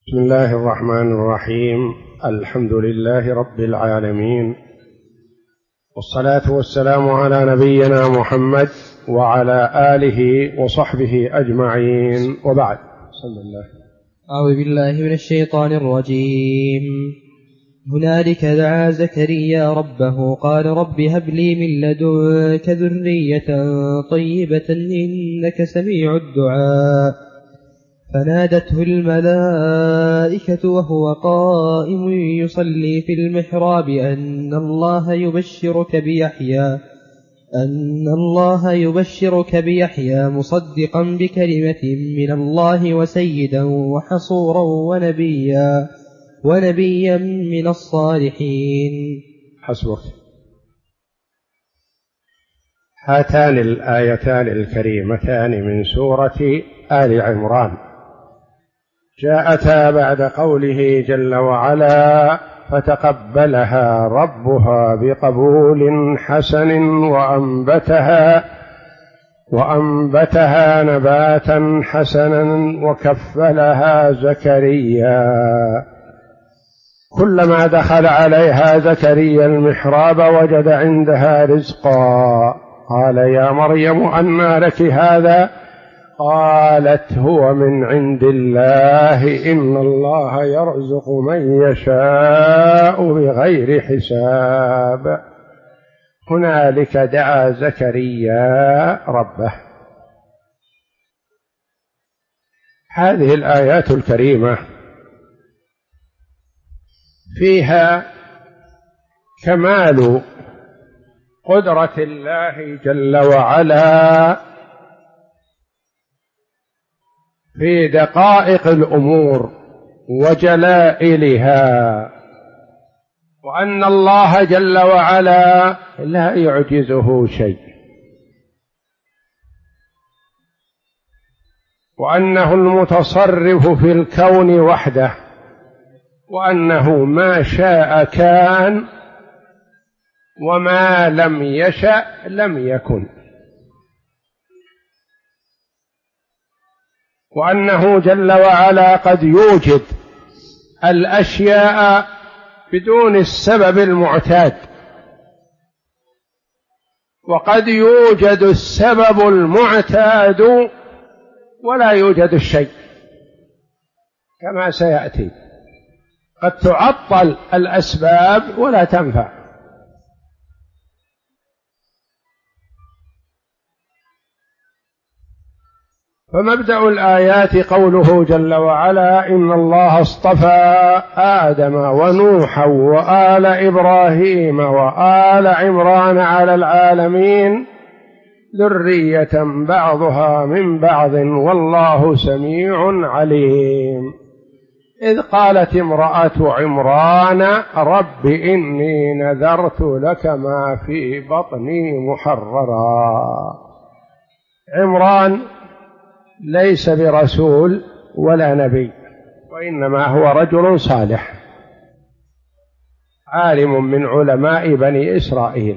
بسم الله الرحمن الرحيم. الحمد لله رب العالمين، والصلاة والسلام على نبينا محمد وعلى آله وصحبه أجمعين، وبعد. بسم الله. أعوذ بالله من الشيطان الرجيم. هنالك دعا زكريا ربه قال رب هب لي من لدنك ذرية طيبة إنك سميع الدعاء. فنادته الملائكة وهو قائم يصلي في المحراب أن الله يبشرك بيحيى مصدقا بكلمة من الله وسيدا وحصورا ونبيا من الصالحين. حسبك. هاتان الآيتان الكريمتان من سورة آل عمران جاءتا بعد قوله جل وعلا فتقبلها ربها بقبول حسن وأنبتها نباتا حسنا وكفلها زكريا. كلما دخل عليها زكريا المحراب وجد عندها رزقا قال يا مريم أنى لك هذا؟ قالت هو من عند الله إن الله يرزق من يشاء بغير حساب. هنالك دعا زكريا ربه. هذه الآيات الكريمة فيها كمال قدرة الله جل وعلا في دقائق الأمور وجلائلها، وأن الله جل وعلا لا يعجزه شيء، وأنه المتصرف في الكون وحده، وأنه ما شاء كان وما لم يشأ لم يكن، وأنه جل وعلا قد يوجد الأشياء بدون السبب المعتاد، وقد يوجد السبب المعتاد ولا يوجد الشيء كما سيأتي. قد تعطل الأسباب ولا تنفع. فمبدأ الآيات قوله جل وعلا إن الله اصطفى آدم ونوحا وآل إبراهيم وآل عمران على العالمين ذرية بعضها من بعض والله سميع عليم. إذ قالت امرأة عمران رب إني نذرت لك ما في بطني محررا. عمران ليس برسول ولا نبي، وإنما هو رجل صالح عالم من علماء بني إسرائيل،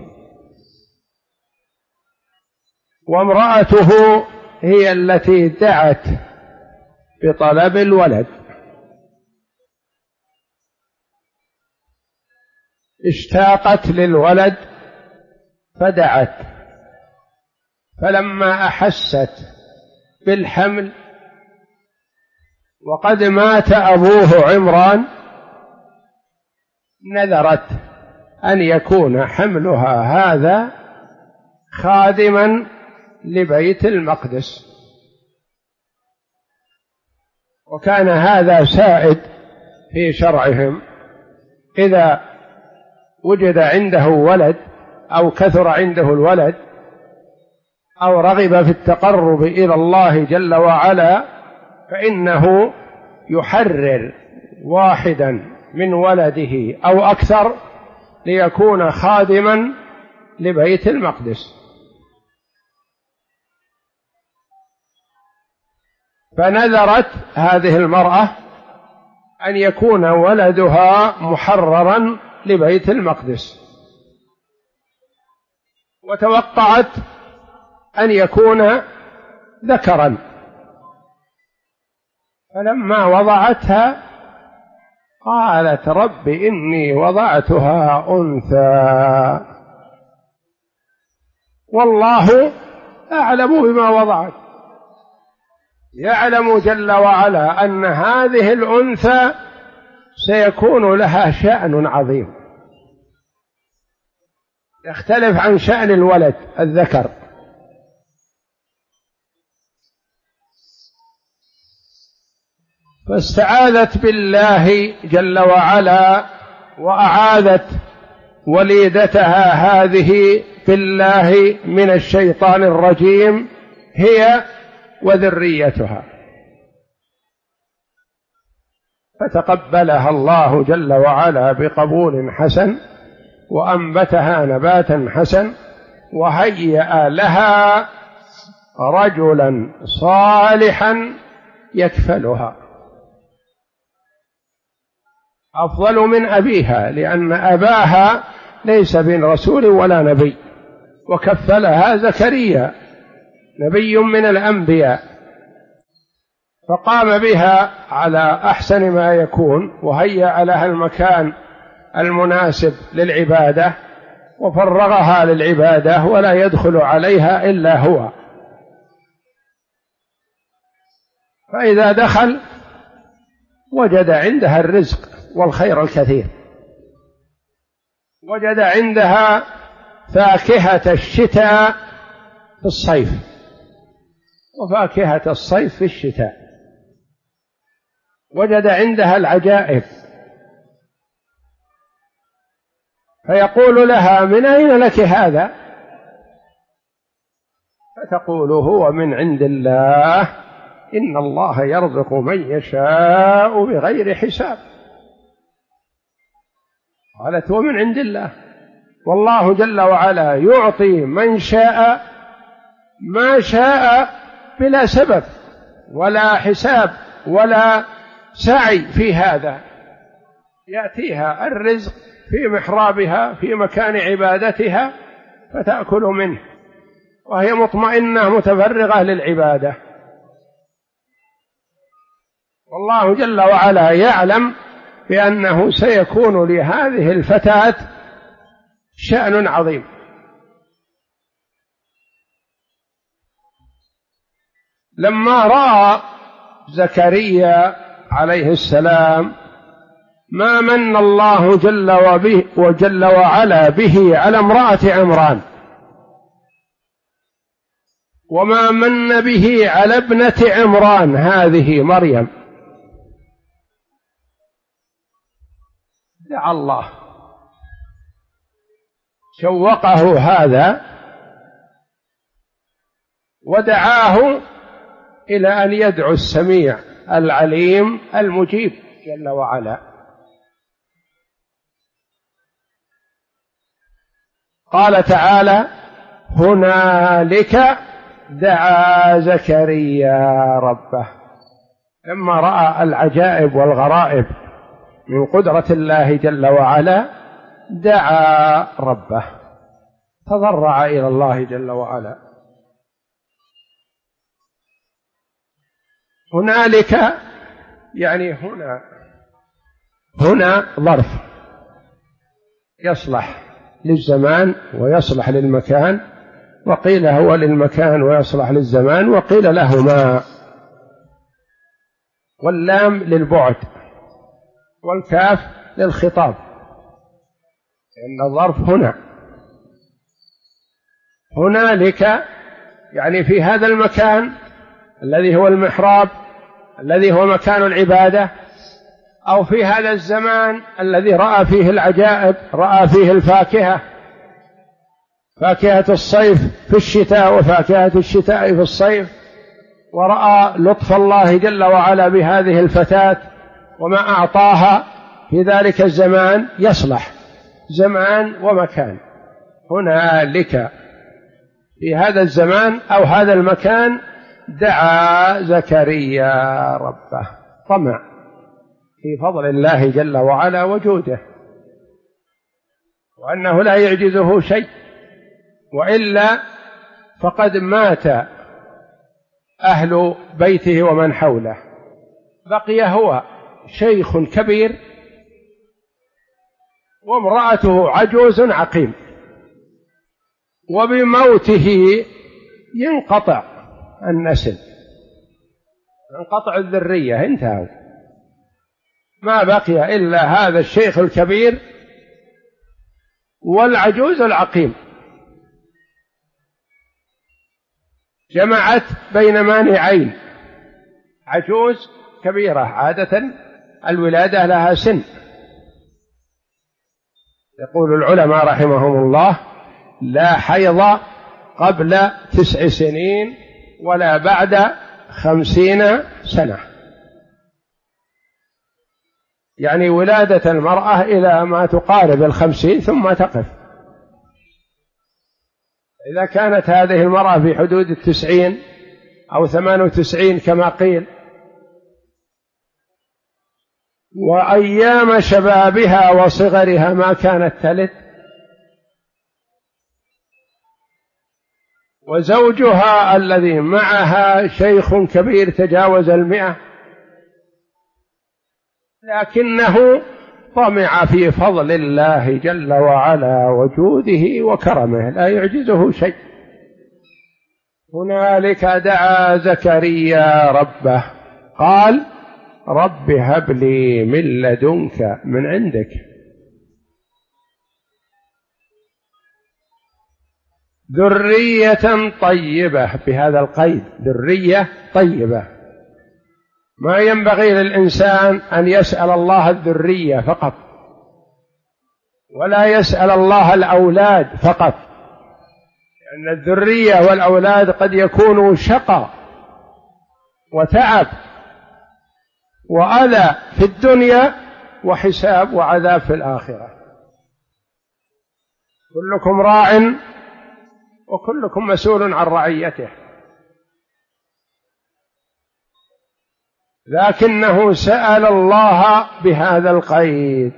وامرأته هي التي دعت بطلب الولد. اشتاقت للولد فدعت، فلما أحست بالحمل وقد مات أبوه عمران نذرت أن يكون حملها هذا خادما لبيت المقدس، وكان هذا سائد في شرعهم. إذا وجد عنده ولد أو كثر عنده الولد أو رغب في التقرب إلى الله جل وعلا فإنه يحرر واحدا من ولده أو أكثر ليكون خادما لبيت المقدس. فنذرت هذه المرأة أن يكون ولدها محررا لبيت المقدس، وتوقعت أن يكون ذكرا، فلما وضعتها قالت رب إني وضعتها أنثى والله أعلم بما وضعت. يعلم جل وعلا أن هذه الأنثى سيكون لها شأن عظيم يختلف عن شأن الولد الذكر. فاستعاذت بالله جل وعلا وأعاذت وليدتها هذه بالله من الشيطان الرجيم هي وذريتها، فتقبلها الله جل وعلا بقبول حسن وأنبتها نباتا حسن وهيأ لها رجلا صالحا يكفلها أفضل من أبيها، لأن أباها ليس من رسول ولا نبي، وكفلها زكريا نبي من الأنبياء، فقام بها على أحسن ما يكون وهيأ لها المكان المناسب للعبادة وفرغها للعبادة ولا يدخل عليها إلا هو. فإذا دخل وجد عندها الرزق والخير الكثير، وجد عندها فاكهة الشتاء في الصيف وفاكهة الصيف في الشتاء، وجد عندها العجائب، فيقول لها من أين لك هذا؟ فتقول هو من عند الله، إن الله يرزق من يشاء بغير حساب. قالت ومن عند الله، والله جل وعلا يعطي من شاء ما شاء بلا سبب ولا حساب ولا سعي في هذا، يأتيها الرزق في محرابها في مكان عبادتها فتأكل منه وهي مطمئنة متفرغة للعبادة. والله جل وعلا يعلم بأنه سيكون لهذه الفتاة شأن عظيم. لما رأى زكريا عليه السلام ما من الله جل وعلا به على امرأة عمران وما من به على ابنة عمران هذه مريم، دعا الله، شوقه هذا ودعاه إلى أن يدعو السميع العليم المجيب جل وعلا. قال تعالى هنالك دعا زكريا ربه، لما رأى العجائب والغرائب من قدرة الله جل وعلا دعا ربه، تضرع إلى الله جل وعلا. هنالك يعني هنا ظرف يصلح للزمان ويصلح للمكان، وقيل هو للمكان ويصلح للزمان، وقيل لهما، واللام للبعد والكاف للخطاب، لأن الظرف هنا. هنالك يعني في هذا المكان الذي هو المحراب الذي هو مكان العبادة، أو في هذا الزمان الذي رأى فيه العجائب، رأى فيه الفاكهة، فاكهة الصيف في الشتاء وفاكهة الشتاء في الصيف، ورأى لطف الله جل وعلا بهذه الفتاة وما أعطاها في ذلك الزمان، يصلح زمان ومكان. هنالك في هذا الزمان أو هذا المكان دعا زكريا ربه، طمع في فضل الله جل وعلا وجوده، وأنه لا يعجزه شيء، وإلا فقد مات أهل بيته ومن حوله، بقي هو شيخ كبير وامرأته عجوز عقيم، وبموته ينقطع النسل، ينقطع الذرية، انتهوا، ما بقي إلا هذا الشيخ الكبير والعجوز العقيم. جمعت بين مانعين، عجوز كبيرة، عادة الولادة لها سن، يقول العلماء رحمهم الله: لا حيض قبل 9 سنين ولا بعد 50 سنة، يعني ولادة المرأة إلى ما تقارب 50 ثم تقف. إذا كانت هذه المرأة في حدود 90 أو 98 كما قيل، وأيام شبابها وصغرها ما كانت تلد، وزوجها الذي معها شيخ كبير تجاوز 100، لكنه طمع في فضل الله جل وعلا وجوده وكرمه، لا يعجزه شيء. هنالك دعا زكريا ربه قال: رب هب لي من لدنك من عندك ذرية طيبة، بهذا القيد، ذرية طيبة. ما ينبغي للإنسان أن يسأل الله الذرية فقط، ولا يسأل الله الأولاد فقط، لأن الذرية والأولاد قد يكونوا شقى وتعب وأذى في الدنيا وحساب وعذاب في الآخرة. كلكم راع وكلكم مسؤول عن رعيته، لكنه سأل الله بهذا القيد: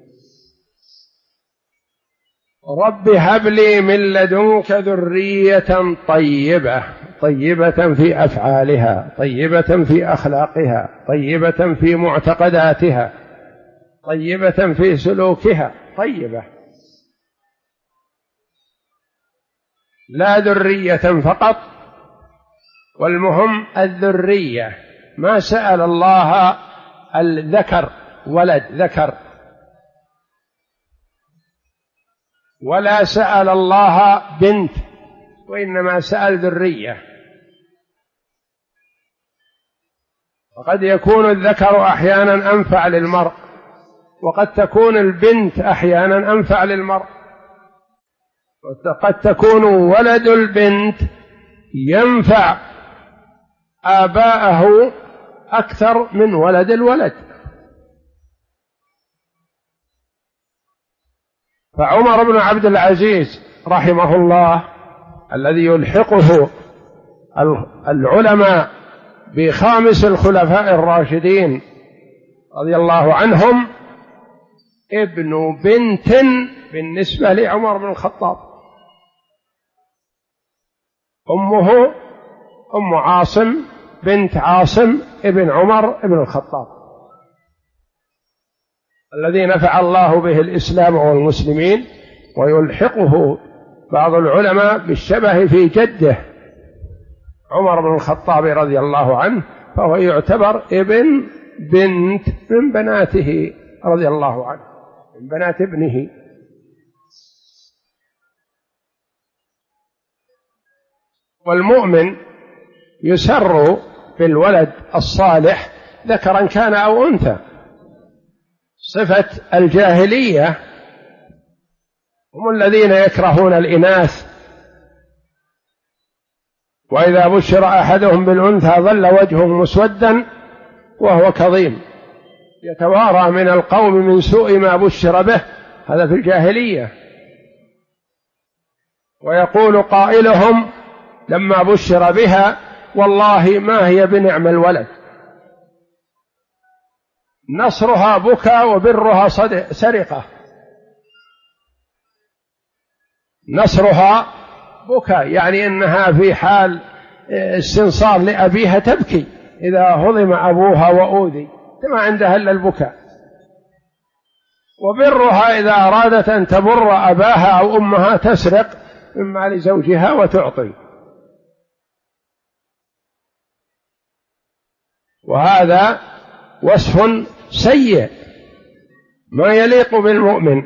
رب هب لي من لدنك ذرية طيبة، طيبة في أفعالها، طيبة في أخلاقها، طيبة في معتقداتها، طيبة في سلوكها، طيبة، لا ذرية فقط، والمهم الذرية. ما سأل الله الذكر، ولد ذكر، ولا سأل الله بنت، وإنما سأل ذرية. وقد يكون الذكر أحيانا أنفع للمرء، وقد تكون البنت أحيانا أنفع للمرء، وقد تكون ولد البنت ينفع آباءه أكثر من ولد الولد. فعمر بن عبد العزيز رحمه الله الذي يلحقه العلماء بخامس الخلفاء الراشدين رضي الله عنهم، ابن بنت بالنسبة لعمر بن الخطاب، أمه أم عاصم بنت عاصم ابن عمر بن الخطاب، الذي نفع الله به الإسلام والمسلمين. ويلحقه بعض العلماء بالشبه في جده عمر بن الخطاب رضي الله عنه، فهو يعتبر ابن بنت من بناته رضي الله عنه، من بنات ابنه. والمؤمن يسر بالولد الصالح ذكرا كان أو أنثى. صفة الجاهلية هم الذين يكرهون الإناث، وإذا بشر أحدهم بالأنثى ظل وجهه مسودا وهو كظيم يتوارى من القوم من سوء ما بشر به، هذا في الجاهلية. ويقول قائلهم لما بشر بها: والله ما هي بنعم الولد، نصرها بكى وبرها سرقة. نصرها بكى يعني إنها في حال استنصار لأبيها تبكي إذا هضم أبوها وأوذي، ما عندها إلا البكاء. وبرها إذا أرادت أن تبر أباها أو أمها تسرق من مال زوجها وتعطي. وهذا وصف سيء ما يليق بالمؤمن،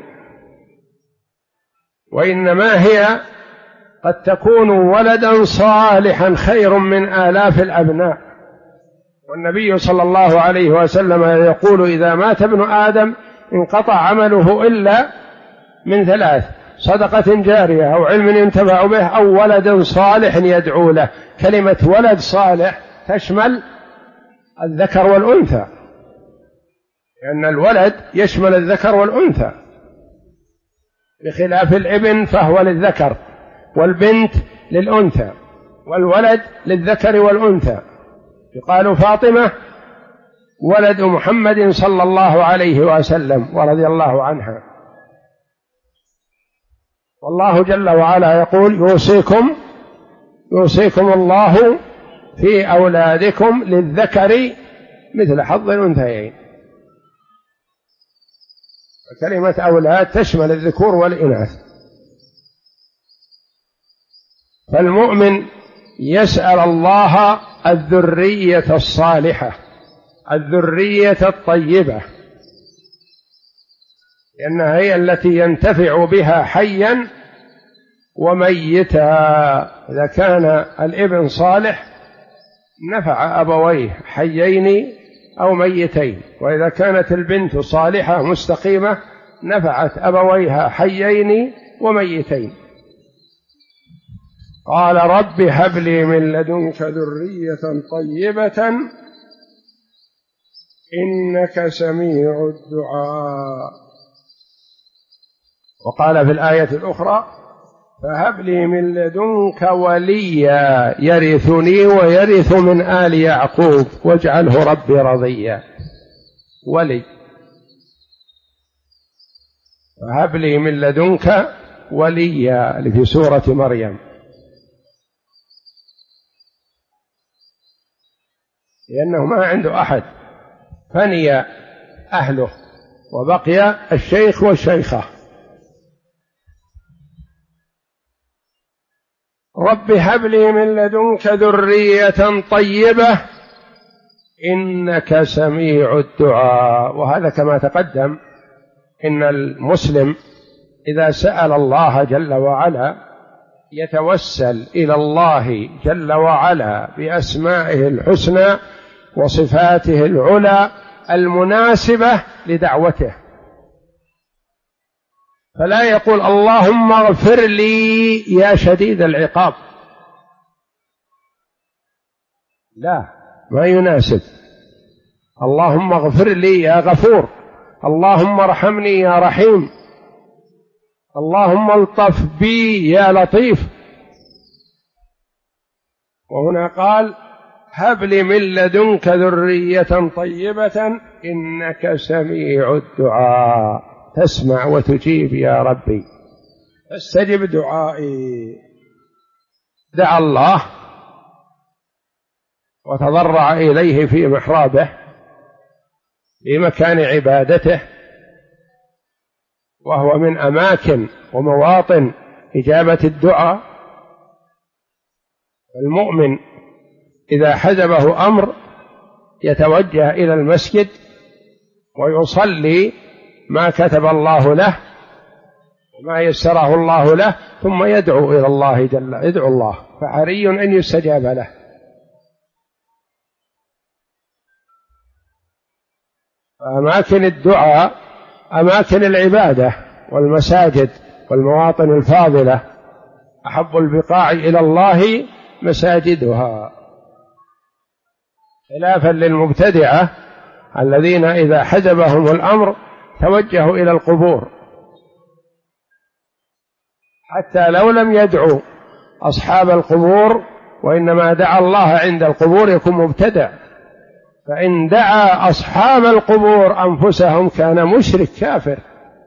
وإنما هي قد تكون ولدا صالحا خير من آلاف الأبناء. والنبي صلى الله عليه وسلم يقول: إذا مات ابن آدم انقطع عمله إلا من ثلاث: صدقة جارية أو علم ينتفع به أو ولد صالح يدعو له. كلمة ولد صالح تشمل الذكر والأنثى، لأن الولد يشمل الذكر والأنثى، بخلاف الابن فهو للذكر والبنت للأنثى، والولد للذكر والأنثى. يقال فاطمة ولد محمد صلى الله عليه وسلم ورضي الله عنها. والله جل وعلا يقول: يوصيكم الله في أولادكم للذكر مثل حظ الأنثيين. كلمة أولاد تشمل الذكور والإناث. فالمؤمن يسأل الله الذرية الصالحة، الذرية الطيبة، لأنها هي التي ينتفع بها حيا وميتا. إذا كان الابن صالح نفع أبويه حيين أو ميتين، وإذا كانت البنت صالحة مستقيمة نفعت أبويها حيين وميتين. قال: رب هب لي من لدنك ذرية طيبة إنك سميع الدعاء. وقال في الآية الأخرى: فهب لي من لدنك وليا يرثني ويرث من آل يعقوب واجعله ربي رضيا. ولي، فهب لي من لدنك وليا، اللي في سورة مريم، لأنه ما عنده أحد، فني أهله وبقي الشيخ والشيخة. رب هب لي من لدنك ذرية طيبة إنك سميع الدعاء. وهذا كما تقدم إن المسلم إذا سأل الله جل وعلا يتوسل إلى الله جل وعلا بأسمائه الحسنى وصفاته العلى المناسبة لدعوته، فلا يقول: اللهم اغفر لي يا شديد العقاب، لا، ما يناسب. اللهم اغفر لي يا غفور، اللهم ارحمني يا رحيم، اللهم الطف بي يا لطيف. وهنا قال: هب لي من لدنك ذرية طيبة إنك سميع الدعاء، تسمع وتجيب يا ربي، فاستجب دعائي. دعا الله وتضرع إليه في محرابه في مكان عبادته، وهو من أماكن ومواطن إجابة الدعاء. المؤمن إذا حزبه أمر يتوجه إلى المسجد ويصلي ما كتب الله له وما يسره الله له، ثم يدعو إلى الله يدعو الله، فحري أن يستجاب له. أماكن الدعاء أماكن العبادة والمساجد والمواطن الفاضلة، أحب البقاع إلى الله مساجدها، خلافا للمبتدعة الذين إذا حزبهم الأمر توجهوا إلى القبور، حتى لو لم يدعوا أصحاب القبور وإنما دعا الله عند القبور يكون مبتدع. فإن دعا أصحاب القبور أنفسهم كان مشرك كافر.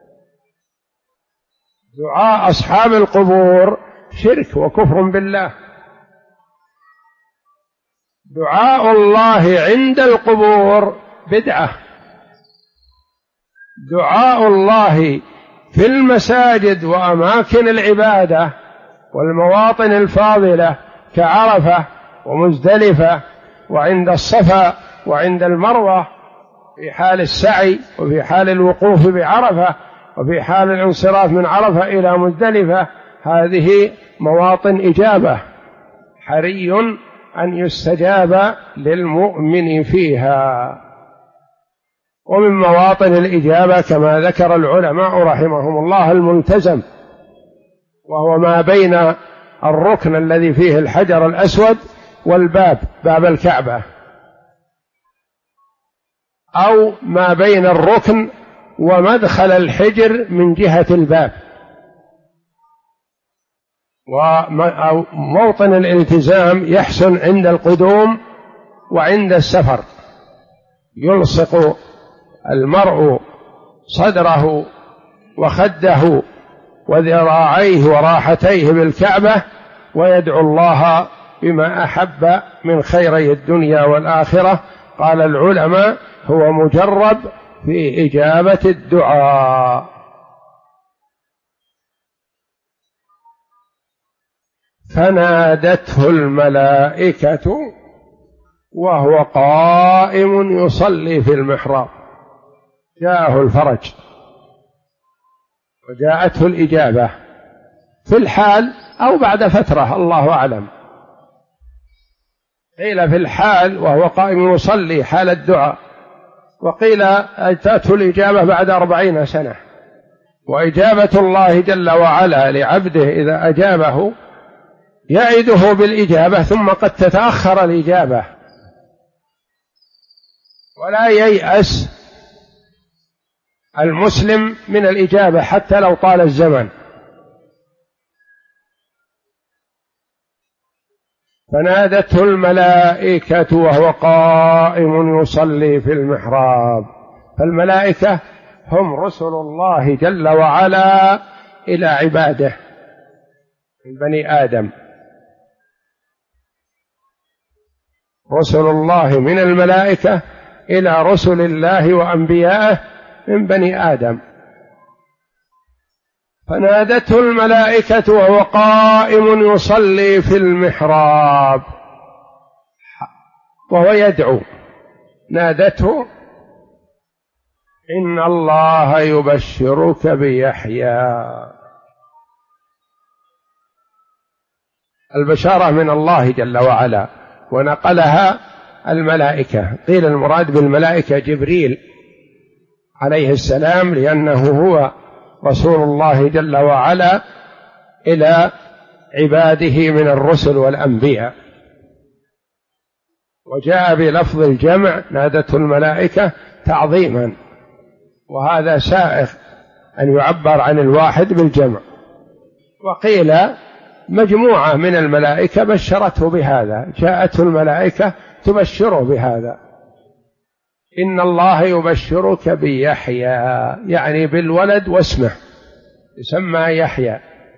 دعاء أصحاب القبور شرك وكفر بالله. دعاء الله عند القبور بدعة، دعاء الله في المساجد وأماكن العبادة والمواطن الفاضلة كعرفة ومزدلفة وعند الصفا وعند المروة في حال السعي وفي حال الوقوف بعرفة وفي حال الانصراف من عرفة إلى مزدلفة، هذه مواطن إجابة حري أن يستجاب للمؤمن فيها. ومن مواطن الإجابة كما ذكر العلماء رحمهم الله الملتزم، وهو ما بين الركن الذي فيه الحجر الأسود والباب، باب الكعبة، أو ما بين الركن ومدخل الحجر من جهة الباب. وموطن الالتزام يحسن عند القدوم وعند السفر، يلصق المرء صدره وخده وذراعيه وراحتيه بالكعبة ويدعو الله بما أحب من خيري الدنيا والآخرة. قال العلماء هو مجرب في إجابة الدعاء. فنادته الملائكة وهو قائم يصلي في المحراب، جاءه الفرج وجاءته الإجابة في الحال أو بعد فترة، الله أعلم. قيل في الحال وهو قائم يصلي حال الدعاء، وقيل أتته الإجابة بعد 40 سنة. وإجابة الله جل وعلا لعبده إذا أجابه يعده بالإجابة، ثم قد تتأخر الإجابة، ولا ييأس المسلم من الإجابة حتى لو طال الزمن. فنادته الملائكة وهو قائم يصلي في المحراب. فالملائكة هم رسل الله جل وعلا إلى عباده من بني آدم، رسل الله من الملائكة إلى رسل الله وأنبيائه من بني آدم. فنادته الملائكة وهو قائم يصلي في المحراب وهو يدعو، نادته إن الله يبشرك بيحيى. البشارة من الله جل وعلا، ونقلها الملائكة. قيل المراد بالملائكة جبريل عليه السلام، لأنه هو رسول الله جل وعلا إلى عباده من الرسل والأنبياء. وجاء بلفظ الجمع نادته الملائكة تعظيما، وهذا سائغ أن يعبر عن الواحد بالجمع. وقيل مجموعة من الملائكة بشرته بهذا، جاءته الملائكة تبشره بهذا، إن الله يبشرك بيحيى، يعني بالولد واسمه يسمى يحيى،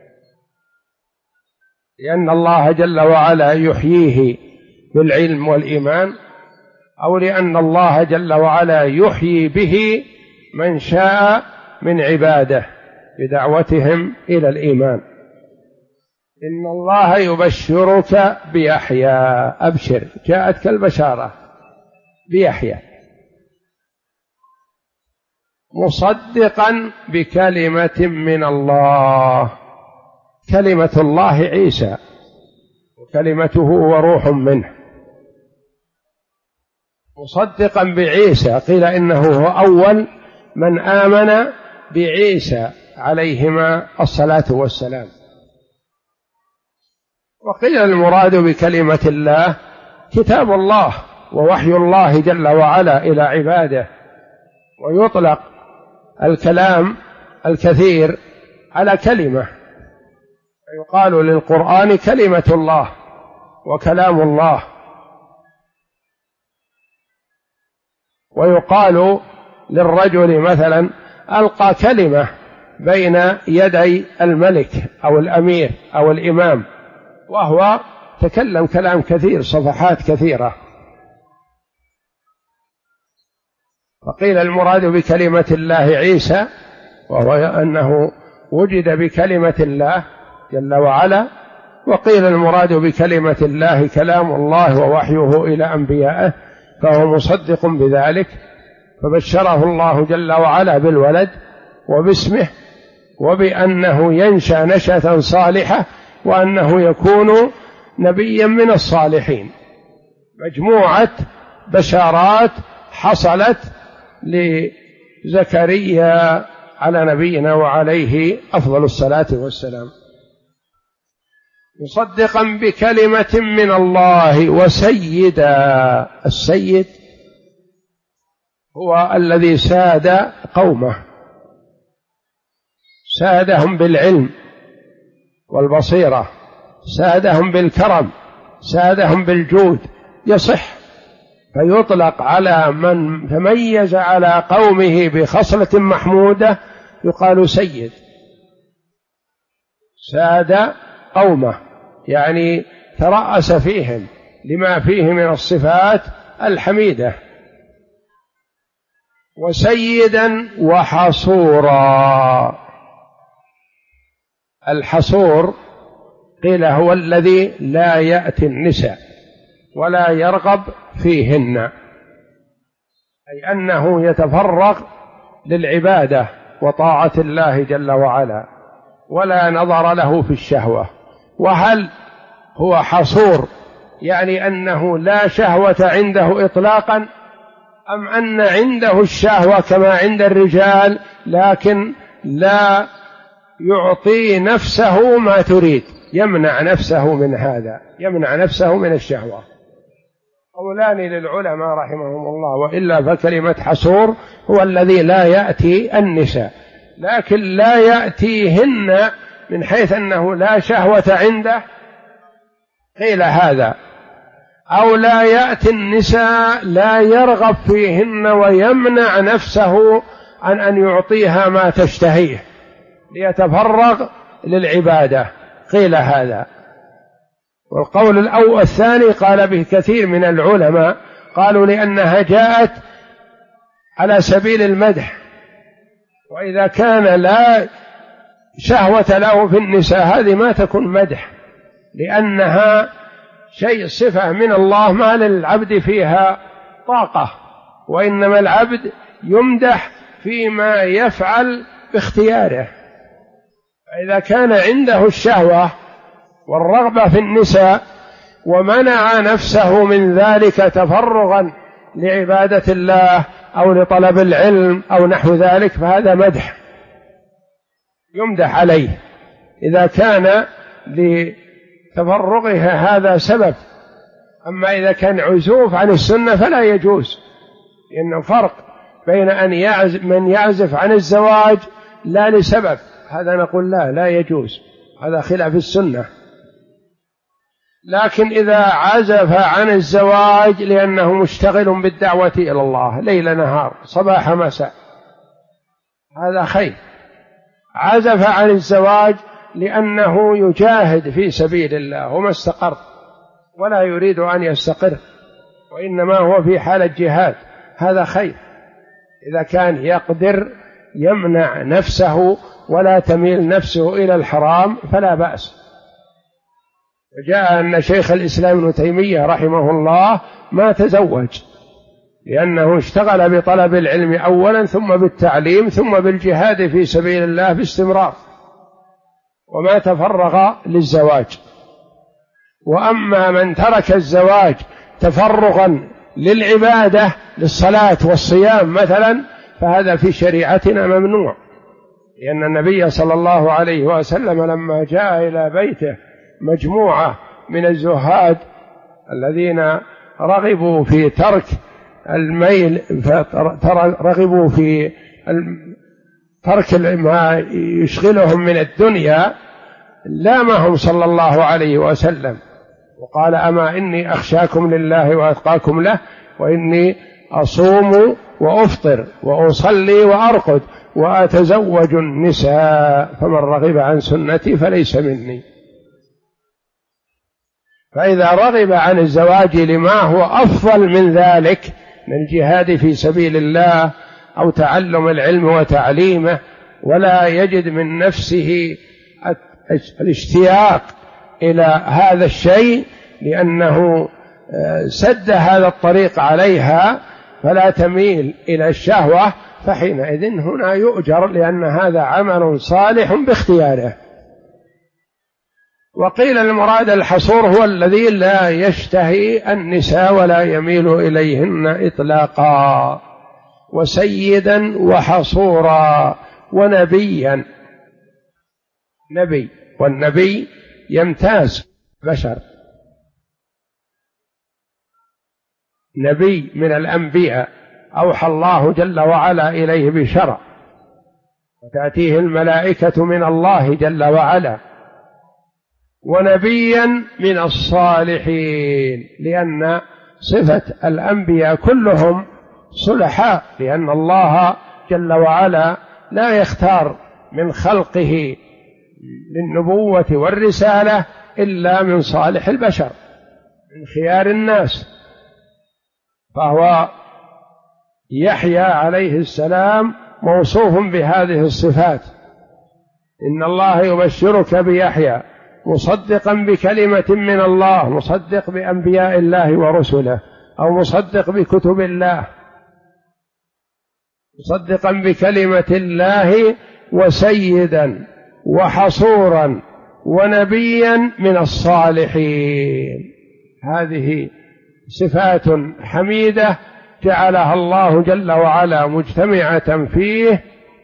لأن الله جل وعلا يحييه بالعلم والإيمان، أو لأن الله جل وعلا يحيي به من شاء من عباده بدعوتهم إلى الإيمان. إن الله يبشرك بيحيى، أبشر، جاءتك البشارة بيحيى مصدقا بكلمة من الله. كلمة الله عيسى، وكلمته وروح منه، مصدقا بعيسى. قيل إنه هو أول من آمن بعيسى عليهما الصلاة والسلام. وقيل المراد بكلمة الله كتاب الله ووحي الله جل وعلا إلى عباده. ويطلق الكلام الكثير على كلمة، يقال للقرآن كلمة الله وكلام الله، ويقال للرجل مثلا ألقى كلمة بين يدي الملك أو الأمير أو الإمام، وهو تكلم كلام كثير، صفحات كثيرة. فقيل المراد بكلمة الله عيسى، وهو أنه وجد بكلمة الله جل وعلا، وقيل المراد بكلمة الله كلام الله ووحيه إلى أنبيائه، فهو مصدق بذلك، فبشره الله جل وعلا بالولد وباسمه وبأنه ينشأ نشأة صالحة وأنه يكون نبيا من الصالحين. مجموعة بشارات حصلت لزكريا على نبينا وعليه أفضل الصلاة والسلام، مصدقا بكلمة من الله وسيدا. السيد هو الذي ساد قومه، سادهم بالعلم والبصيرة، سادهم بالكرم، سادهم بالجود، يصح فيطلق على من تميز على قومه بخصلة محمودة يقال سيد. ساد قومه يعني ترأس فيهم لما فيه من الصفات الحميدة. وسيدا وحصورا. الحصور قيل هو الذي لا يأتي النساء ولا يرغب فيهن، أي أنه يتفرغ للعبادة وطاعة الله جل وعلا ولا نظر له في الشهوة. وهل هو حصور يعني أنه لا شهوة عنده إطلاقا، أم أن عنده الشهوة كما عند الرجال لكن لا يعطي نفسه ما تريد، يمنع نفسه من هذا، يمنع نفسه من الشهوة؟ قولان للعلماء رحمهم الله، وإلا فكلمة حصور هو الذي لا يأتي النساء لكن لا يأتيهن من حيث أنه لا شهوة عنده، قيل هذا، أو لا يأتي النساء لا يرغب فيهن ويمنع نفسه عن أن يعطيها ما تشتهيه ليتفرغ للعبادة، قيل هذا. والقول الثاني قال به كثير من العلماء، قالوا لأنها جاءت على سبيل المدح، وإذا كان لا شهوة له في النساء هذه ما تكون مدح، لأنها شيء صفة من الله ما للعبد فيها طاقة، وإنما العبد يمدح فيما يفعل باختياره. فإذا كان عنده الشهوة والرغبة في النساء ومنع نفسه من ذلك تفرغا لعبادة الله أو لطلب العلم أو نحو ذلك فهذا مدح يمدح عليه إذا كان لتفرغها هذا سبب. أما إذا كان عزوف عن السنة فلا يجوز، لأنه فرق بين أن من يعزف عن الزواج لا لسبب، هذا نقول لا يجوز، هذا خلاف السنة. لكن إذا عزف عن الزواج لأنه مشتغل بالدعوة إلى الله ليل نهار صباح مساء هذا خير. عزف عن الزواج لأنه يجاهد في سبيل الله وما استقر ولا يريد أن يستقر وإنما هو في حالة جهاد، هذا خير. إذا كان يقدر يمنع نفسه ولا تميل نفسه إلى الحرام فلا بأس. وجاء أن شيخ الإسلام ابن تيمية رحمه الله ما تزوج لأنه اشتغل بطلب العلم أولا ثم بالتعليم ثم بالجهاد في سبيل الله باستمرار وما تفرغ للزواج. وأما من ترك الزواج تفرغا للعبادة للصلاة والصيام مثلا فهذا في شريعتنا ممنوع، لأن النبي صلى الله عليه وسلم لما جاء إلى بيته مجموعة من الزهاد الذين رغبوا في ترك الميل رغبوا في ترك ما يشغلهم من الدنيا، لامهم صلى الله عليه وسلم وقال أما إني أخشاكم لله وأتقاكم له وإني أصوم وأفطر وأصلي وأرقد وأتزوج النساء فمن رغب عن سنتي فليس مني. فإذا رغب عن الزواج لما هو أفضل من ذلك من الجهاد في سبيل الله أو تعلم العلم وتعليمه، ولا يجد من نفسه الاشتياق إلى هذا الشيء لأنه سد هذا الطريق عليها فلا تميل إلى الشهوة، فحينئذ هنا يؤجر لأن هذا عمل صالح باختياره. وقيل المراد الحصور هو الذي لا يشتهي النساء ولا يميل إليهن إطلاقا، وسيدا وحصورا ونبيا. نبي، والنبي يمتاز بشر، نبي من الأنبياء أوحى الله جل وعلا إليه بشرع، وتأتيه الملائكة من الله جل وعلا، ونبيا من الصالحين، لأن صفة الأنبياء كلهم صلحاء، لأن الله جل وعلا لا يختار من خلقه للنبوة والرسالة إلا من صالح البشر، من خيار الناس. فهو يحيى عليه السلام موصوف بهذه الصفات: إن الله يبشرك بيحيى مصدقا بكلمة من الله، مصدق بأنبياء الله ورسله، أو مصدق بكتب الله، مصدقا بكلمة الله، وسيدا وحصورا ونبيا من الصالحين. هذه صفات حميدة جعلها الله جل وعلا مجتمعة فيه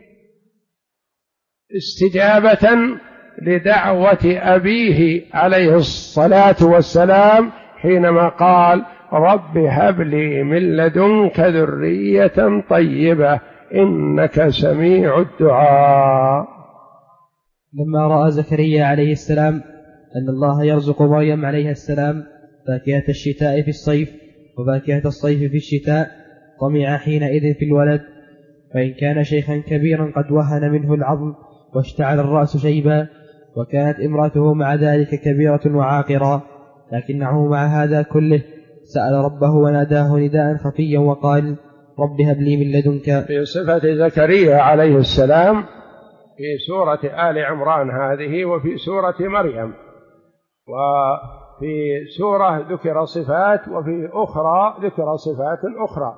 استجابة لدعوة أبيه عليه الصلاة والسلام حينما قال: رب هب لي من لدنك ذرية طيبة إنك سميع الدعاء. لما رأى زكريا عليه السلام أن الله يرزق مريم عليها السلام فاكهة الشتاء في الصيف وفاكهة الصيف في الشتاء، طمع حينئذ في الولد، فإن كان شيخا كبيرا قد وهن منه العظم واشتعل الرأس شيبا، وكانت امرأته مع ذلك كبيرة وعاقرا، لكنه مع هذا كله سأل ربه وناداه نداء خفيا وقال: رب هب لي من لدنك. في صفة زكريا عليه السلام في سورة آل عمران هذه، وفي سورة مريم، وفي سورة ذكر صفات، وفي أخرى ذكر صفات أخرى.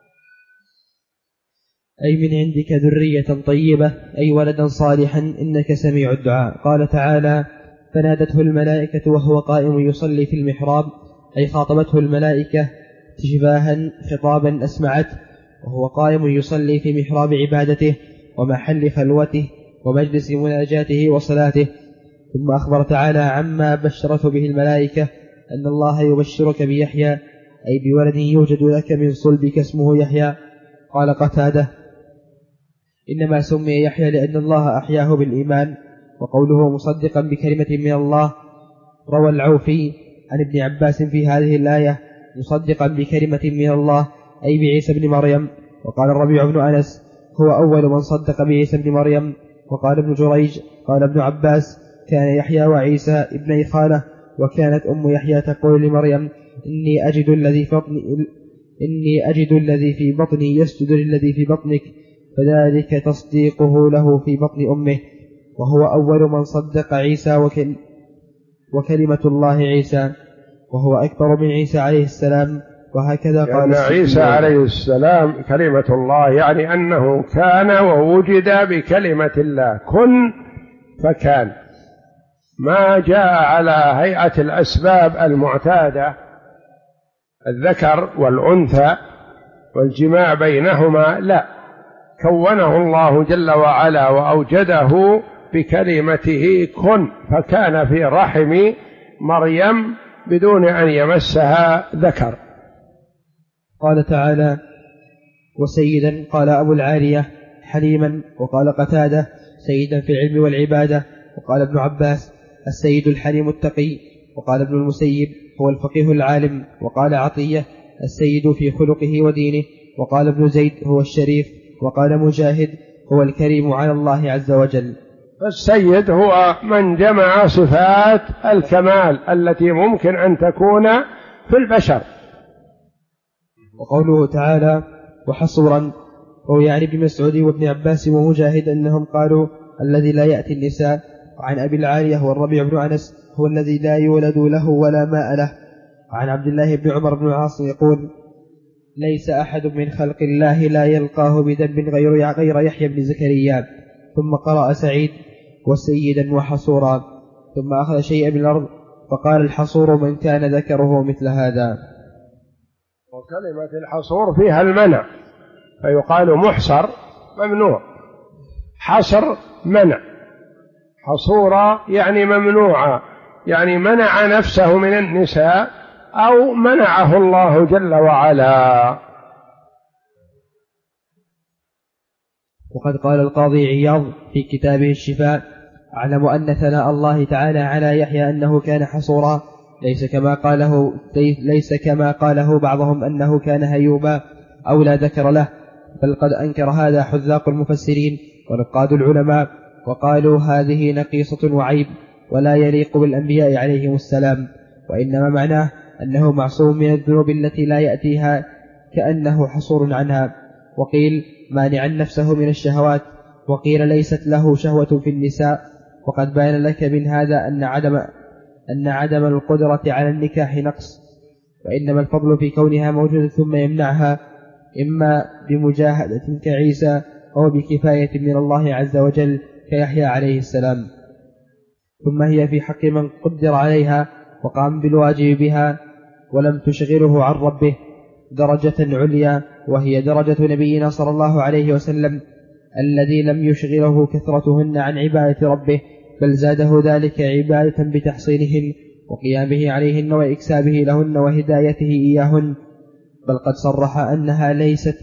أي من عندك ذرية طيبة، أي ولدا صالحا إنك سميع الدعاء. قال تعالى: فنادته الملائكة وهو قائم يصلي في المحراب، أي خاطبته الملائكة تشباها خطابا أسمعته وهو قائم يصلي في محراب عبادته ومحل خلوته ومجلس مناجاته وصلاته. ثم أخبر تعالى عما بشرته به الملائكة أن الله يبشرك بيحيى، أي بولد يوجد لك من صلبك اسمه يحيى. قال قتادة: إنما سمي يحيى لأن الله أحياه بالإيمان. وقوله مصدقا بكلمة من الله، روى العوفي عن ابن عباس في هذه الآية مصدقا بكلمة من الله أي بعيسى بن مريم. وقال الربيع بن أنس: هو أول من صدق بعيسى بن مريم. وقال ابن جريج: قال ابن عباس: كان يحيى وعيسى ابني خالة، وكانت أم يحيى تقول لمريم: إني أجد الذي في بطني يسجد للذي في بطنك، فذلك تصديقه له في بطن أمه. وهو أول من صدق عيسى وكلمة الله عيسى، وهو أكبر من عيسى عليه السلام. وهكذا قال عيسى عليه السلام كلمة الله، يعني أنه كان ووجد بكلمة الله، كن فكان، ما جاء على هيئة الأسباب المعتادة، الذكر والأنثى والجماع بينهما، لا، كونه الله جل وعلا وأوجده بكلمته كن، فكان في رحم مريم بدون أن يمسها ذكر. قال تعالى: وسيدا. قال أبو العالية: حليما. وقال قتادة: سيدا في العلم والعبادة. وقال ابن عباس: السيد الحليم التقي. وقال ابن المسيب: هو الفقيه العالم. وقال عطية: السيد في خلقه ودينه. وقال ابن زيد: هو الشريف. وقال مجاهد: هو الكريم على الله عز وجل. فالسيد هو من جمع صفات الكمال التي ممكن أن تكون في البشر، وقوله تعالى وحصورا، روي عن ابن مسعود وابن عباس ومجاهد أنهم قالوا الذي لا يأتي النساء. وعن أبي العالية والربيع بن أنس هو الذي لا يولد له ولا ماء له. وعن عبد الله بن عمر بن العاص يقول ليس أحد من خلق الله لا يلقاه بذنب غير يحيى بن زكريا. ثم قرأ سعيد وسيدا وحصورا، ثم أخذ شيئا من الأرض فقال الحصور من كان ذكره مثل هذا. وكلمة الحصور فيها المنع، فيقال محصر ممنوع، حصر منع، حصورا يعني ممنوعا، يعني منع نفسه من النساء أو منعه الله جل وعلا. وقد قال القاضي عياض في كتابه الشفاء أعلم أن ثناء الله تعالى على يحيى أنه كان حصورا ليس كما قاله بعضهم أنه كان هيوبا أو لا ذكر له، بل قد أنكر هذا حذاق المفسرين ونقاد العلماء، وقالوا هذه نقيصة وعيب ولا يليق بالأنبياء عليهم السلام، وإنما معناه أنه معصوم من الذنوب التي لا يأتيها كأنه حصور عنها. وقيل مانعا نفسه من الشهوات، وقيل ليست له شهوة في النساء. وقد بان لك من هذا أن عدم القدرة على النكاح نقص، وإنما الفضل في كونها موجودة ثم يمنعها، إما بمجاهدة كعيسى أو بكفاية من الله عز وجل كيحيى عليه السلام. ثم هي في حق من قدر عليها وقام بالواجب بها ولم تشغله عن ربه درجة عليا، وهي درجة نبينا صلى الله عليه وسلم الذي لم يشغله كثرتهن عن عبادة ربه، بل زاده ذلك عبادة بتحصينهن وقيامه عليهن وإكسابه لهن وهدايته إياهن، بل قد صرح أنها ليست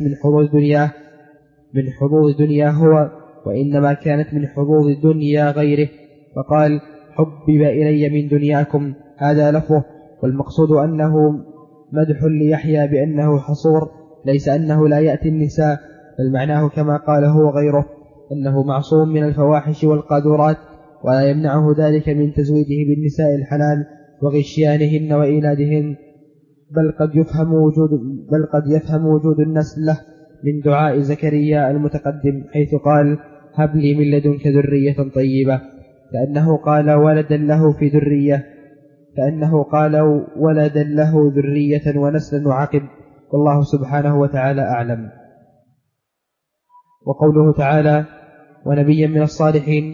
من حظوظ دنيا هو، وإنما كانت من حظوظ دنيا غيره، فقال حبب إلي من دنياكم، هذا لفظه. والمقصود أنه مدح ليحيى بأنه حصور، ليس أنه لا يأتي النساء، بل معناه كما قال هو غيره أنه معصوم من الفواحش والقاذورات، ولا يمنعه ذلك من تزويده بالنساء الحلال وغشيانهن وإيلادهن، بل قد يفهم وجود النسل له من دعاء زكريا المتقدم، حيث قال هب لي من لدنك ذرية طيبة، كأنه قال ولدا له ذرية ونسلا وعقب، والله سبحانه وتعالى أعلم. وقوله تعالى ونبيا من الصالحين،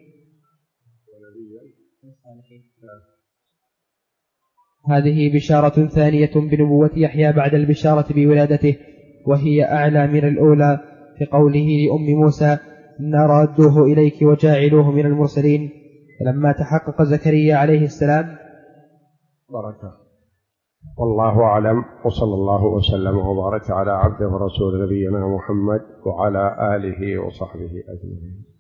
هذه بشارة ثانية بنبوة يحيى بعد البشارة بولادته، وهي أعلى من الأولى في قوله لأم موسى إنا رادوه إليك وجاعلوه من المرسلين. فلما تحقق زكريا عليه السلام بركة. والله أعلم، وصلى الله وسلم وبارك على عبده ورسول نبينا محمد وعلى آله وصحبه أجمعين.